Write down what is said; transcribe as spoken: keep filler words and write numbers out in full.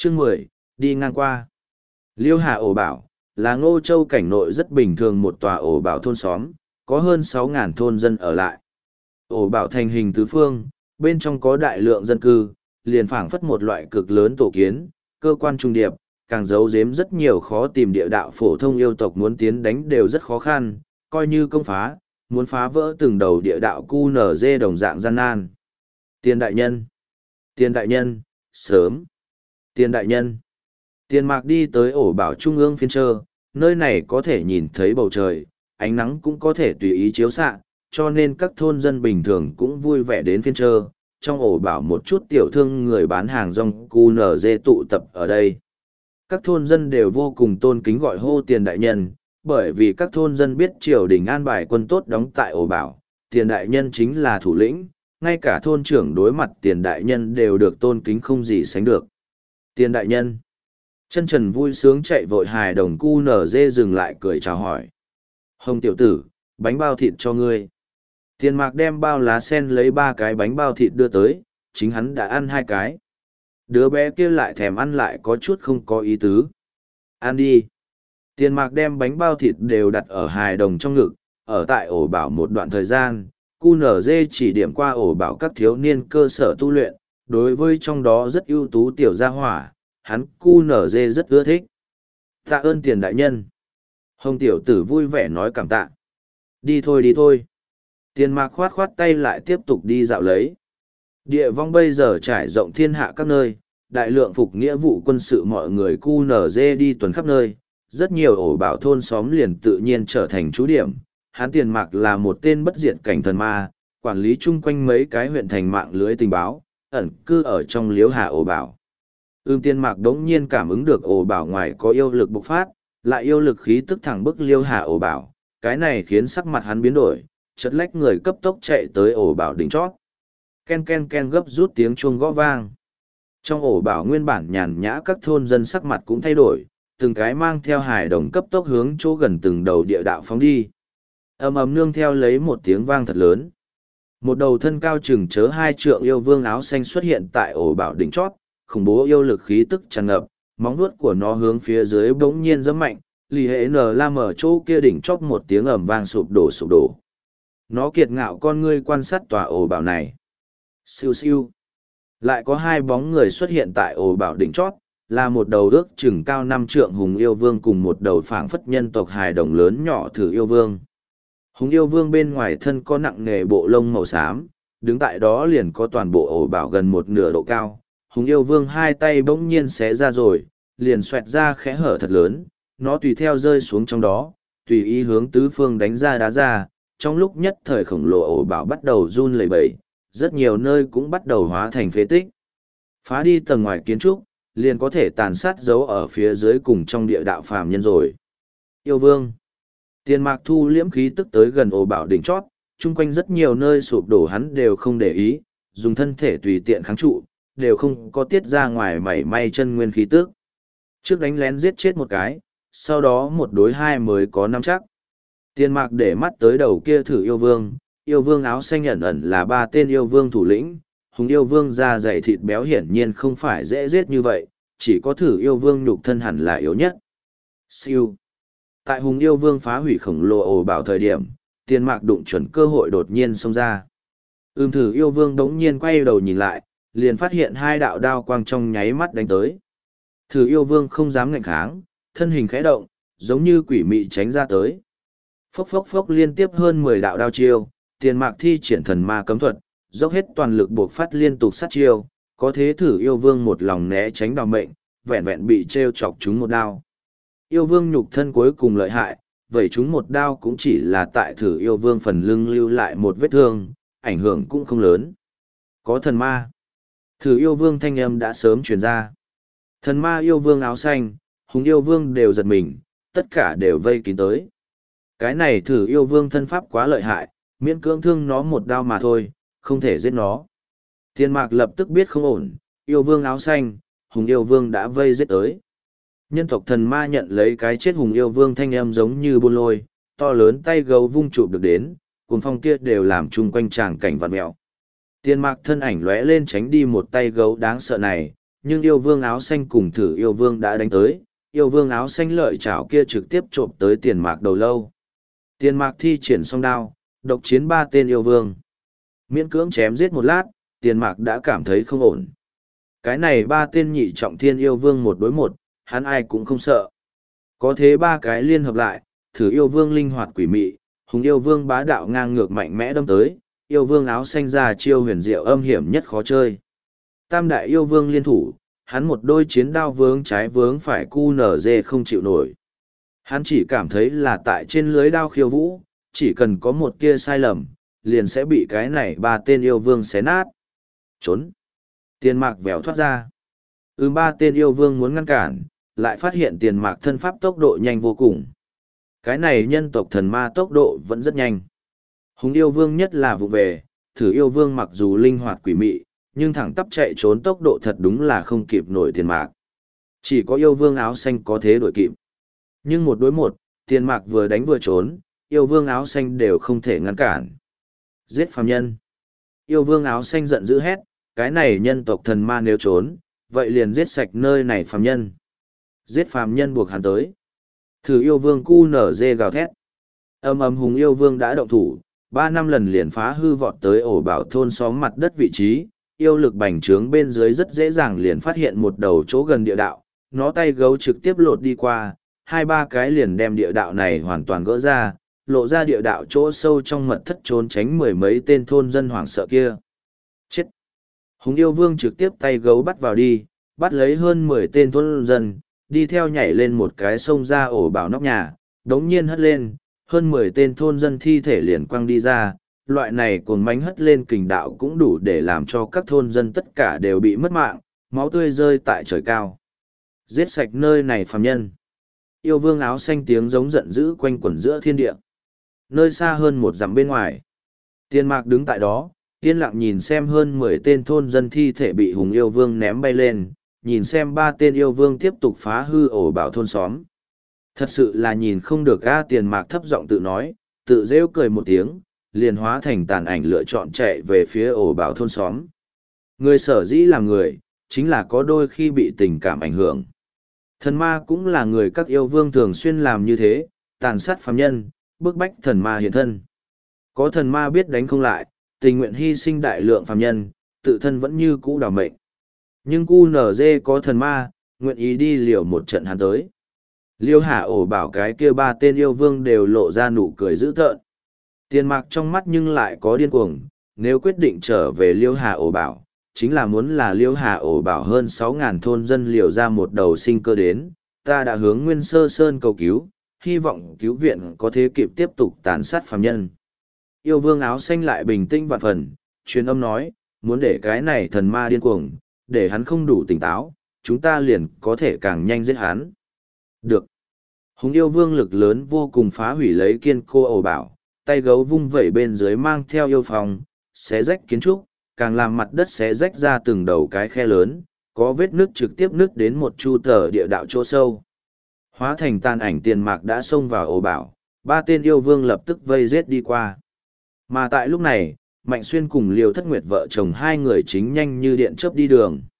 Chương mười, đi ngang qua. Liêu Hà ổ bảo, là Ngô Châu cảnh nội rất bình thường một tòa ổ bảo thôn xóm, có hơn sáu ngàn thôn dân ở lại. Ổ bảo thành hình tứ phương, bên trong có đại lượng dân cư, liền phảng phất một loại cực lớn tổ kiến, cơ quan trung điệp, càng giấu giếm rất nhiều khó tìm địa đạo phổ thông yêu tộc muốn tiến đánh đều rất khó khăn, coi như công phá, muốn phá vỡ từng đầu địa đạo cu nở dê đồng dạng gian nan. Tiền đại nhân, tiền đại nhân, sớm, tiền đại nhân. Tiền Mạc đi tới ổ bảo trung ương phiên trơ, nơi này có thể nhìn thấy bầu trời, ánh nắng cũng có thể tùy ý chiếu xạ, cho nên các thôn dân bình thường cũng vui vẻ đến phiên trơ. Trong ổ bảo một chút tiểu thương người bán hàng rong cu nở dê tụ tập ở đây. Các thôn dân đều vô cùng tôn kính gọi hô tiền đại nhân, bởi vì các thôn dân biết triều đình an bài quân tốt đóng tại ổ bảo, tiền đại nhân chính là thủ lĩnh, ngay cả thôn trưởng đối mặt tiền đại nhân đều được tôn kính không gì sánh được. Tiền đại nhân. Chân trần vui sướng chạy vội hài đồng cu nở dê dừng lại cười chào hỏi. Hồng tiểu tử, bánh bao thịt cho ngươi. Tiền Mạc đem bao lá sen lấy ba cái bánh bao thịt đưa tới, chính hắn đã ăn hai cái. Đứa bé kia lại thèm ăn lại có chút không có ý tứ. Ăn đi. Tiền Mạc đem bánh bao thịt đều đặt ở hài đồng trong ngực, ở tại ổ bảo một đoạn thời gian, cu nở dê chỉ điểm qua ổ bảo các thiếu niên cơ sở tu luyện, đối với trong đó rất ưu tú tiểu gia hỏa, hắn cu nở dê rất ưa thích. Tạ ơn tiền đại nhân. Hồng tiểu tử vui vẻ nói cảm tạ. Đi thôi đi thôi. Tiền Mạc khoát khoát tay lại tiếp tục đi dạo lấy. Địa vong bây giờ trải rộng thiên hạ các nơi, đại lượng phục nghĩa vụ quân sự mọi người cu nở dê đi tuần khắp nơi, rất nhiều ổ bảo thôn xóm liền tự nhiên trở thành trú điểm. Hắn Tiền Mạc là một tên bất diệt cảnh thần ma, quản lý chung quanh mấy cái huyện thành mạng lưới tình báo, ẩn cư ở trong Liễu Hà ổ bảo. Ưm Tiền Mạc đống nhiên cảm ứng được ổ bảo ngoài có yêu lực bộc phát, lại yêu lực khí tức thẳng bức Liễu Hà ổ bảo, cái này khiến sắc mặt hắn biến đổi, chợt lách người cấp tốc chạy tới ổ bảo đỉnh chót. Ken ken ken gấp rút tiếng chuông gõ vang. Trong ổ bảo nguyên bản nhàn nhã các thôn dân sắc mặt cũng thay đổi, từng cái mang theo hài đồng cấp tốc hướng chỗ gần từng đầu địa đạo phóng đi. Ầm ầm nương theo lấy một tiếng vang thật lớn. Một đầu thân cao chừng chớ hai trượng yêu vương áo xanh xuất hiện tại ổ bảo đỉnh chót, khủng bố yêu lực khí tức tràn ngập, móng vuốt của nó hướng phía dưới bỗng nhiên giẫm mạnh, lì hệ nở la mở chỗ kia đỉnh chót một tiếng ầm vang sụp đổ sụp đổ. Nó kiệt ngạo con ngươi quan sát tòa ổ bảo này. Siêu siêu. Lại có hai bóng người xuất hiện tại ổ bảo đỉnh chót, là một đầu ước chừng cao năm trượng hùng yêu vương cùng một đầu phảng phất nhân tộc hài đồng lớn nhỏ thử yêu vương. Hùng yêu vương bên ngoài thân có nặng nề bộ lông màu xám, đứng tại đó liền có toàn bộ ổ bảo gần một nửa độ cao. Hùng yêu vương hai tay bỗng nhiên xé ra rồi, liền xoẹt ra khẽ hở thật lớn, nó tùy theo rơi xuống trong đó, tùy ý hướng tứ phương đánh ra đá ra. Trong lúc nhất thời khổng lồ ổ bảo bắt đầu run lẩy bẩy, rất nhiều nơi cũng bắt đầu hóa thành phế tích. Phá đi tầng ngoài kiến trúc, liền có thể tàn sát dấu ở phía dưới cùng trong địa đạo phàm nhân rồi. Yêu vương. Tiền Mạc thu liễm khí tức tới gần ổ bảo đỉnh chót, chung quanh rất nhiều nơi sụp đổ hắn đều không để ý, dùng thân thể tùy tiện kháng trụ, đều không có tiết ra ngoài mảy may chân nguyên khí tức. Trước đánh lén giết chết một cái, sau đó một đối hai mới có nắm chắc. Tiền Mạc để mắt tới đầu kia thử yêu vương, yêu vương áo xanh ẩn ẩn là ba tên yêu vương thủ lĩnh, hùng yêu vương da dày thịt béo hiển nhiên không phải dễ giết như vậy, chỉ có thử yêu vương nhục thân hẳn là yếu nhất. Siêu. Tại hùng yêu vương phá hủy khổng lồ ổ bảo thời điểm, Tiền Mạc đụng chuẩn cơ hội đột nhiên xông ra. Ưm thử yêu vương đống nhiên quay đầu nhìn lại, liền phát hiện hai đạo đao quang trong nháy mắt đánh tới. Thử yêu vương không dám ngạnh kháng, thân hình khẽ động, giống như quỷ mị tránh ra tới. Phốc phốc phốc liên tiếp hơn mười đạo đao chiêu, Tiền Mạc thi triển thần ma cấm thuật, dốc hết toàn lực buộc phát liên tục sát chiêu, có thế thử yêu vương một lòng né tránh đào mệnh, vẹn vẹn bị treo chọc chúng một đao. Yêu vương nhục thân cuối cùng lợi hại, vậy chúng một đao cũng chỉ là tại thử yêu vương phần lưng lưu lại một vết thương, ảnh hưởng cũng không lớn. Có thần ma. Thử yêu vương thanh âm đã sớm truyền ra. Thần ma yêu vương áo xanh, hùng yêu vương đều giật mình, tất cả đều vây kín tới. Cái này thử yêu vương thân pháp quá lợi hại, miễn cưỡng thương nó một đao mà thôi, không thể giết nó. Tiền Mạc lập tức biết không ổn, yêu vương áo xanh, hùng yêu vương đã vây giết tới. Nhân tộc thần ma nhận lấy cái chết hùng yêu vương thanh âm giống như buôn lôi, to lớn tay gấu vung chụp được đến, cuồng phong kia đều làm chung quanh tràng cảnh vặn mèo. Tiền Mạc thân ảnh lóe lên tránh đi một tay gấu đáng sợ này, nhưng yêu vương áo xanh cùng thử yêu vương đã đánh tới, yêu vương áo xanh lợi chảo kia trực tiếp trộm tới tiền mạc đầu lâu. Tiền mạc thi triển song đao, độc chiến ba tên yêu vương. Miễn cưỡng chém giết một lát, tiền mạc đã cảm thấy không ổn. Cái này ba tên nhị trọng thiên yêu vương một đối một, hắn ai cũng không sợ. Có thế ba cái liên hợp lại, thử yêu vương linh hoạt quỷ mị, hùng yêu vương bá đạo ngang ngược mạnh mẽ đâm tới, yêu vương áo xanh ra chiêu huyền diệu âm hiểm nhất khó chơi. Tam đại yêu vương liên thủ, hắn một đôi chiến đao vướng trái vướng phải cu nở dê không chịu nổi. Hắn chỉ cảm thấy là tại trên lưới đao khiêu vũ, chỉ cần có một tia sai lầm, liền sẽ bị cái này ba tên yêu vương xé nát. Trốn. Tiền mạc vèo thoát ra. Ừ ba tên yêu vương muốn ngăn cản, lại phát hiện tiền mạc thân pháp tốc độ nhanh vô cùng. Cái này nhân tộc thần ma tốc độ vẫn rất nhanh. Hùng yêu vương nhất là vụ về, thử yêu vương mặc dù linh hoạt quỷ mị, nhưng thẳng tắp chạy trốn tốc độ thật đúng là không kịp nổi tiền mạc. Chỉ có yêu vương áo xanh có thế đuổi kịp. Nhưng một đối một, tiền mạc vừa đánh vừa trốn, yêu vương áo xanh đều không thể ngăn cản. Giết phàm nhân. Yêu vương áo xanh giận dữ hét, cái này nhân tộc thần ma nếu trốn, vậy liền giết sạch nơi này phàm nhân. Giết phàm nhân buộc hắn tới. Thử yêu vương cu nở dê gào thét. Âm âm hùng yêu vương đã động thủ, ba năm lần liền phá hư vọt tới ổ bảo thôn xóm mặt đất vị trí, yêu lực bành trướng bên dưới rất dễ dàng liền phát hiện một đầu chỗ gần địa đạo, nó tay gấu trực tiếp lột đi qua, hai ba cái liền đem địa đạo này hoàn toàn gỡ ra, lộ ra địa đạo chỗ sâu trong mật thất trốn tránh mười mấy tên thôn dân hoảng sợ kia. Chết! Hùng yêu vương trực tiếp tay gấu bắt vào đi, bắt lấy hơn mười tên thôn dân, đi theo nhảy lên một cái sông ra ổ bảo nóc nhà, đống nhiên hất lên, hơn mười tên thôn dân thi thể liền quăng đi ra, loại này cuồng mánh hất lên kình đạo cũng đủ để làm cho các thôn dân tất cả đều bị mất mạng, máu tươi rơi tại trời cao. Giết sạch nơi này phàm nhân. Yêu vương áo xanh tiếng giống giận dữ quanh quẩn giữa thiên địa. Nơi xa hơn một dặm bên ngoài. Tiền mạc đứng tại đó, yên lặng nhìn xem hơn mười tên thôn dân thi thể bị hùng yêu vương ném bay lên, nhìn xem ba tên yêu vương tiếp tục phá hư ổ bảo thôn xóm. Thật sự là nhìn không được a. Tiền mạc thấp giọng tự nói, tự rêu cười một tiếng, liền hóa thành tàn ảnh lựa chọn chạy về phía ổ bảo thôn xóm. Người sở dĩ là người, chính là có đôi khi bị tình cảm ảnh hưởng. Thần ma cũng là người các yêu vương thường xuyên làm như thế, tàn sát phàm nhân, bức bách thần ma hiện thân. Có thần ma biết đánh không lại, tình nguyện hy sinh đại lượng phàm nhân, tự thân vẫn như cũ đào mệnh. Nhưng cu nở dê có thần ma, nguyện ý đi liều một trận hắn tới. Liêu Hà ổ bảo cái kia ba tên yêu vương đều lộ ra nụ cười dữ tợn. Tiền mạc trong mắt nhưng lại có điên cuồng, nếu quyết định trở về Liêu Hà ổ bảo, chính là muốn là Liêu Hà ổ bảo hơn sáu ngàn thôn dân liều ra một đầu sinh cơ đến, ta đã hướng Nguyên Sơ Sơn cầu cứu, hy vọng cứu viện có thể kịp tiếp tục tàn sát phàm nhân. Yêu vương áo xanh lại bình tĩnh vạn phần, truyền âm nói, muốn để cái này thần ma điên cuồng, để hắn không đủ tỉnh táo, chúng ta liền có thể càng nhanh giết hắn. Được. Hùng yêu vương lực lớn vô cùng phá hủy lấy kiên cô ổ bảo, tay gấu vung vẩy bên dưới mang theo yêu phòng, xé rách kiến trúc, càng làm mặt đất xé rách ra từng đầu cái khe lớn, có vết nước trực tiếp nước đến một chu tờ địa đạo chỗ sâu. Hóa thành tàn ảnh tiền mạc đã xông vào ổ bảo, ba tên yêu vương lập tức vây giết đi qua. Mà tại lúc này, Mạnh Xuyên cùng Liêu Thất Nguyệt vợ chồng hai người chính nhanh như điện chớp đi đường.